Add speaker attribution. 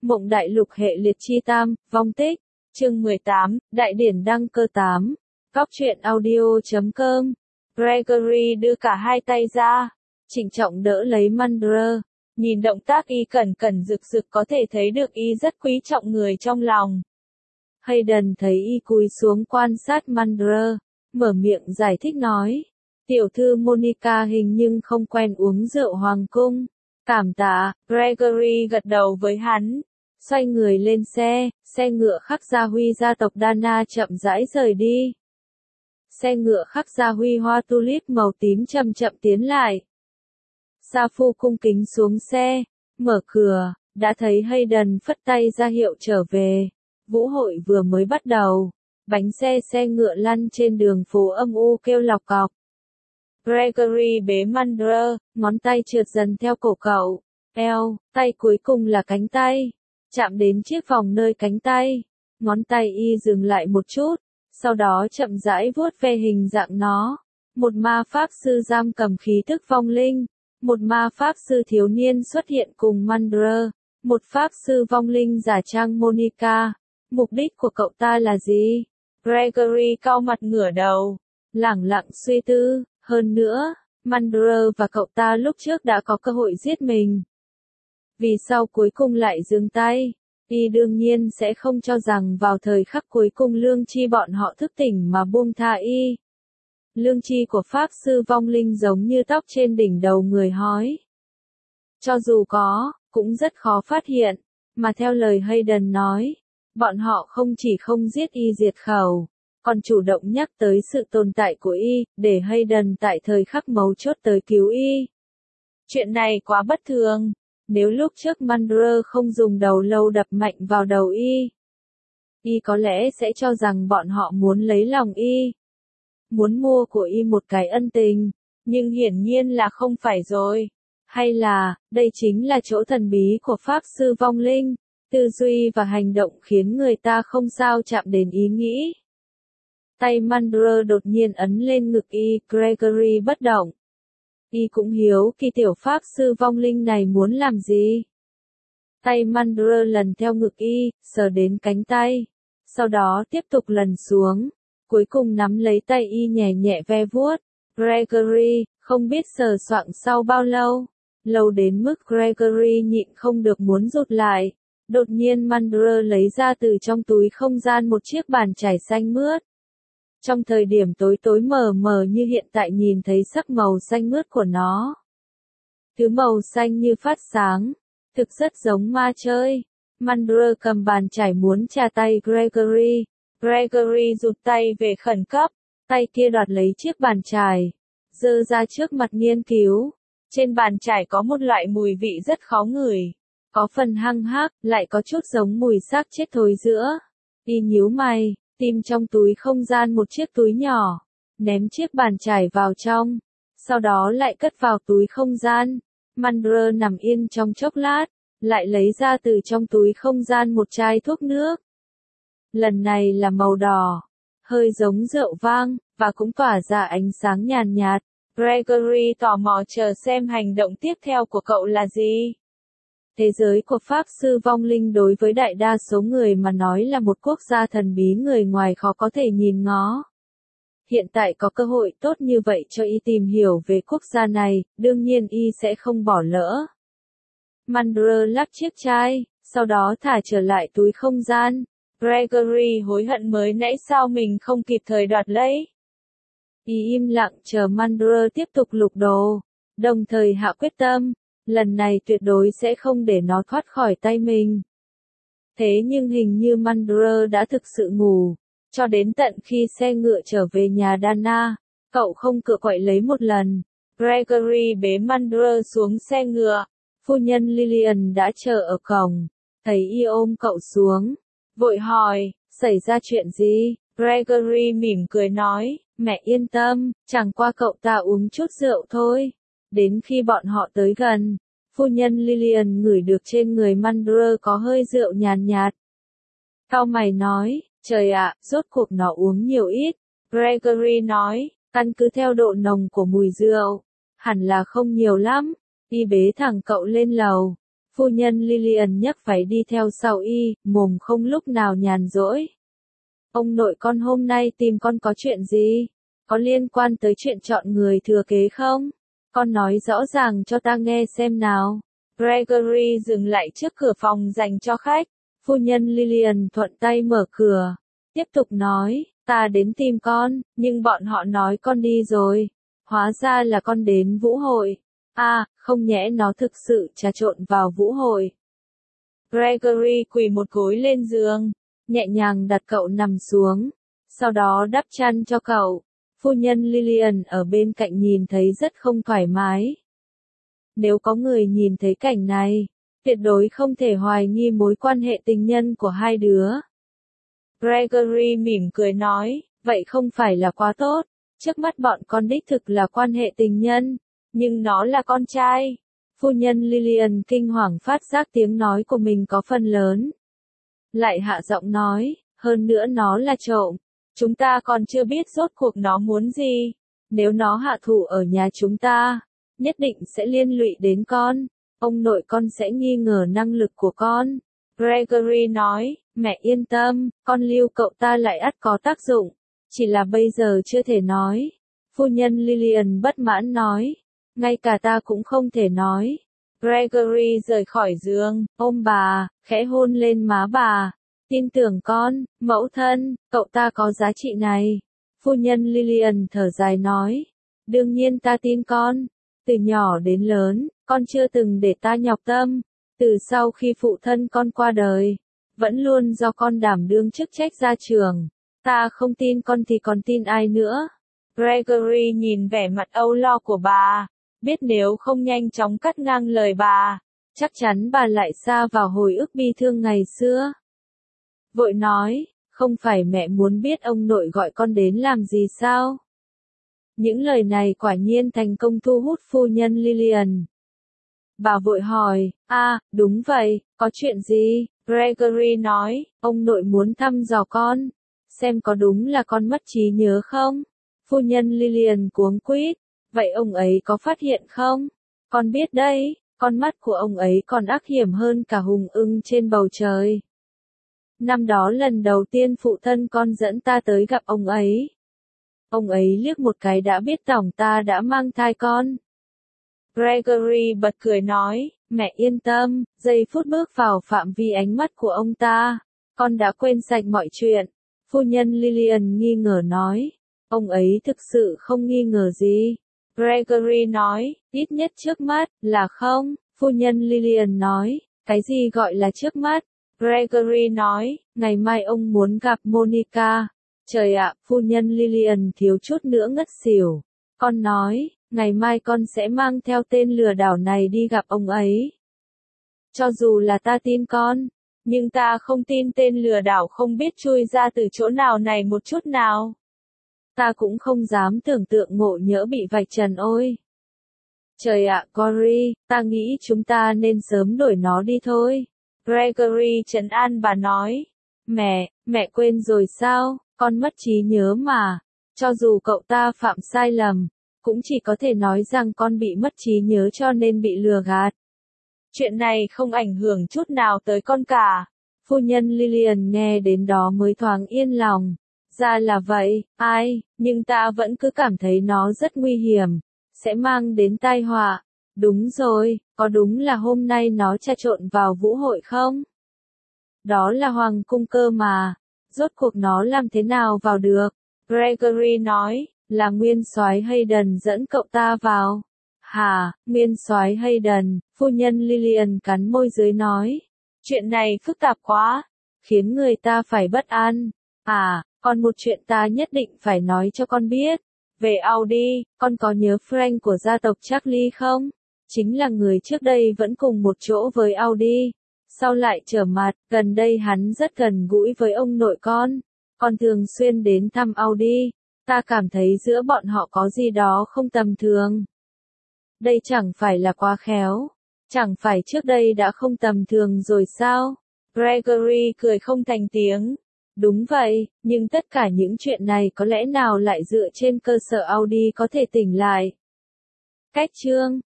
Speaker 1: Mộng Đại Lục hệ liệt chi tam, vong tích, chương 18, Đại điển đăng cơ 8, Góc truyện audio.com. Gregory đưa cả hai tay ra, trịnh trọng đỡ lấy Mandra, nhìn động tác y cẩn cẩn rực rực có thể thấy được y rất quý trọng người trong lòng. Hayden thấy y cúi xuống quan sát Mandra, mở miệng giải thích nói, tiểu thư Monica hình nhưng không quen uống rượu hoàng cung. Cảm tạ, Gregory gật đầu với hắn, xoay người lên xe ngựa khắc gia huy gia tộc Dana chậm rãi rời đi. Xe ngựa khắc gia huy hoa tulip màu tím chậm chậm tiến lại. Sa Phu cung kính xuống xe, mở cửa, đã thấy Hayden phất tay ra hiệu trở về. Vũ hội vừa mới bắt đầu, bánh xe ngựa lăn trên đường phố âm u kêu lọc cọc. Gregory bế Mandra, ngón tay trượt dần theo cổ cậu, eo, tay cuối cùng là cánh tay, chạm đến chiếc vòng nơi cánh tay, ngón tay y dừng lại một chút, sau đó chậm rãi vuốt ve hình dạng nó. Một ma pháp sư giam cầm khí tức vong linh, một ma pháp sư thiếu niên xuất hiện cùng Mandra, một pháp sư vong linh giả trang Monica. Mục đích của cậu ta là gì? Gregory cau mặt ngửa đầu, lẳng lặng suy tư. Hơn nữa, Mandra và cậu ta lúc trước đã có cơ hội giết mình. Vì sao cuối cùng lại dừng tay? Y đương nhiên sẽ không cho rằng vào thời khắc cuối cùng lương chi bọn họ thức tỉnh mà buông tha y. Lương chi của pháp sư vong linh giống như tóc trên đỉnh đầu người hói. Cho dù có, cũng rất khó phát hiện, mà theo lời Hayden nói, bọn họ không chỉ không giết y diệt khẩu, còn chủ động nhắc tới sự tồn tại của y, để Hayden tại thời khắc mấu chốt tới cứu y. Chuyện này quá bất thường, nếu lúc trước Mandra không dùng đầu lâu đập mạnh vào đầu y có lẽ sẽ cho rằng bọn họ muốn lấy lòng y, muốn mua của y một cái ân tình, nhưng hiển nhiên là không phải rồi. Hay là, đây chính là chỗ thần bí của pháp sư vong linh, tư duy và hành động khiến người ta không sao chạm đến ý nghĩ. Tay Mandra đột nhiên ấn lên ngực y, Gregory bất động. Y cũng hiếu kỳ tiểu pháp sư vong linh này muốn làm gì. Tay Mandra lần theo ngực y, sờ đến cánh tay, sau đó tiếp tục lần xuống, cuối cùng nắm lấy tay y nhẹ nhẹ ve vuốt. Gregory, không biết sờ soạng sau bao lâu, lâu đến mức Gregory nhịn không được muốn rụt lại. Đột nhiên Mandra lấy ra từ trong túi không gian một chiếc bàn chải xanh mướt. Trong thời điểm tối tối mờ mờ như hiện tại nhìn thấy sắc màu xanh mướt của nó. Thứ màu xanh như phát sáng, thực rất giống ma chơi. Mandra cầm bàn chải muốn chà tay Gregory. Gregory rụt tay về khẩn cấp, tay kia đoạt lấy chiếc bàn chải, giơ ra trước mặt nghiên cứu. Trên bàn chải có một loại mùi vị rất khó ngửi, có phần hăng hắc, lại có chút giống mùi xác chết thối giữa. Y nhíu mày, tìm trong túi không gian một chiếc túi nhỏ, ném chiếc bàn chải vào trong, sau đó lại cất vào túi không gian. Mandra nằm yên trong chốc lát, lại lấy ra từ trong túi không gian một chai thuốc nước. Lần này là màu đỏ, hơi giống rượu vang, và cũng tỏa ra ánh sáng nhàn nhạt. Gregory tò mò chờ xem hành động tiếp theo của cậu là gì. Thế giới của pháp sư vong linh đối với đại đa số người mà nói là một quốc gia thần bí người ngoài khó có thể nhìn ngó. Hiện tại có cơ hội tốt như vậy cho y tìm hiểu về quốc gia này, đương nhiên y sẽ không bỏ lỡ. Mandra lắp chiếc chai, sau đó thả trở lại túi không gian. Gregory hối hận mới nãy sao mình không kịp thời đoạt lấy. Y im lặng chờ Mandra tiếp tục lục đồ, đồng thời hạ quyết tâm. Lần này tuyệt đối sẽ không để nó thoát khỏi tay mình. Thế nhưng hình như Mandra đã thực sự ngủ, cho đến tận khi xe ngựa trở về nhà Dana, cậu không cựa quậy lấy một lần. Gregory bế Mandra xuống xe ngựa, phu nhân Lillian đã chờ ở cổng, thấy y ôm cậu xuống, vội hỏi, xảy ra chuyện gì? Gregory mỉm cười nói, mẹ yên tâm, chẳng qua cậu ta uống chút rượu thôi. Đến khi bọn họ tới gần, phu nhân Lillian ngửi được trên người Mandra có hơi rượu nhàn nhạt. Cau mày nói, trời ạ, rốt cuộc nó uống nhiều ít. Gregory nói, căn cứ theo độ nồng của mùi rượu, hẳn là không nhiều lắm. Y bế thẳng cậu lên lầu. Phu nhân Lillian nhấc váy đi theo sau y, mồm không lúc nào nhàn rỗi. Ông nội con hôm nay tìm con có chuyện gì? Có liên quan tới chuyện chọn người thừa kế không? Con nói rõ ràng cho ta nghe xem nào. Gregory dừng lại trước cửa phòng dành cho khách. Phu nhân Lillian thuận tay mở cửa. Tiếp tục nói, ta đến tìm con, nhưng bọn họ nói con đi rồi. Hóa ra là con đến vũ hội. À, không nhẽ nó thực sự trà trộn vào vũ hội. Gregory quỳ một gối lên giường, nhẹ nhàng đặt cậu nằm xuống, sau đó đắp chăn cho cậu. Phu nhân Lillian ở bên cạnh nhìn thấy rất không thoải mái. Nếu có người nhìn thấy cảnh này, tuyệt đối không thể hoài nghi mối quan hệ tình nhân của hai đứa. Gregory mỉm cười nói, vậy không phải là quá tốt, trước mắt bọn con đích thực là quan hệ tình nhân, nhưng nó là con trai. Phu nhân Lillian kinh hoàng phát giác tiếng nói của mình có phần lớn. Lại hạ giọng nói, hơn nữa nó là trộm. Chúng ta còn chưa biết rốt cuộc nó muốn gì. Nếu nó hạ thủ ở nhà chúng ta, nhất định sẽ liên lụy đến con. Ông nội con sẽ nghi ngờ năng lực của con. Gregory nói, mẹ yên tâm, con lưu cậu ta lại ắt có tác dụng. Chỉ là bây giờ chưa thể nói. Phu nhân Lillian bất mãn nói, ngay cả ta cũng không thể nói. Gregory rời khỏi giường, ôm bà, khẽ hôn lên má bà. Tin tưởng con, mẫu thân, cậu ta có giá trị này. Phu nhân Lillian thở dài nói, đương nhiên ta tin con. Từ nhỏ đến lớn, con chưa từng để ta nhọc tâm. Từ sau khi phụ thân con qua đời, vẫn luôn do con đảm đương chức trách gia trưởng. Ta không tin con thì còn tin ai nữa. Gregory nhìn vẻ mặt âu lo của bà, biết nếu không nhanh chóng cắt ngang lời bà, chắc chắn bà lại sa vào hồi ức bi thương ngày xưa. Vội nói, không phải mẹ muốn biết ông nội gọi con đến làm gì sao? Những lời này quả nhiên thành công thu hút phu nhân Lillian. Bà vội hỏi, đúng vậy, có chuyện gì? Gregory nói, ông nội muốn thăm dò con, xem có đúng là con mất trí nhớ không? Phu nhân Lillian cuống quýt, vậy ông ấy có phát hiện không? Con biết đấy, con mắt của ông ấy còn ác hiểm hơn cả hùng ưng trên bầu trời. Năm đó lần đầu tiên phụ thân con dẫn ta tới gặp ông ấy. Ông ấy liếc một cái đã biết tổng ta đã mang thai con. Gregory bật cười nói, mẹ yên tâm, giây phút bước vào phạm vi ánh mắt của ông ta, con đã quên sạch mọi chuyện. Phu nhân Lillian nghi ngờ nói, ông ấy thực sự không nghi ngờ gì. Gregory nói, ít nhất trước mắt, là không. Phu nhân Lillian nói, cái gì gọi là trước mắt? Gregory nói, ngày mai ông muốn gặp Monica. Trời ạ, phu nhân Lillian thiếu chút nữa ngất xỉu. Con nói, ngày mai con sẽ mang theo tên lừa đảo này đi gặp ông ấy. Cho dù là ta tin con, nhưng ta không tin tên lừa đảo không biết chui ra từ chỗ nào này một chút nào. Ta cũng không dám tưởng tượng ngộ nhỡ bị vạch trần ôi. Trời ạ, Cory, ta nghĩ chúng ta nên sớm đuổi nó đi thôi. Gregory trấn an bà nói, mẹ quên rồi sao, con mất trí nhớ mà. Cho dù cậu ta phạm sai lầm, cũng chỉ có thể nói rằng con bị mất trí nhớ cho nên bị lừa gạt. Chuyện này không ảnh hưởng chút nào tới con cả. Phu nhân Lillian nghe đến đó mới thoáng yên lòng. Ra là vậy, nhưng ta vẫn cứ cảm thấy nó rất nguy hiểm, sẽ mang đến tai họa. Đúng rồi, có đúng là hôm nay nó trà trộn vào vũ hội không? Đó là hoàng cung cơ mà, rốt cuộc nó làm thế nào vào được? Gregory nói, là nguyên soái Hayden dẫn cậu ta vào. Hả, nguyên soái Hayden? Phu nhân Lillian cắn môi dưới nói, chuyện này phức tạp quá, khiến người ta phải bất an. Còn một chuyện ta nhất định phải nói cho con biết. Về Audi, con có nhớ Frank của gia tộc Charlie không? Chính là người trước đây vẫn cùng một chỗ với Audi. Sau lại trở mặt, gần đây hắn rất gần gũi với ông nội con. Con thường xuyên đến thăm Audi. Ta cảm thấy giữa bọn họ có gì đó không tầm thường. Đây chẳng phải là quá khéo. Chẳng phải trước đây đã không tầm thường rồi sao? Gregory cười không thành tiếng. Đúng vậy, nhưng tất cả những chuyện này có lẽ nào lại dựa trên cơ sở Audi có thể tỉnh lại. Cách chương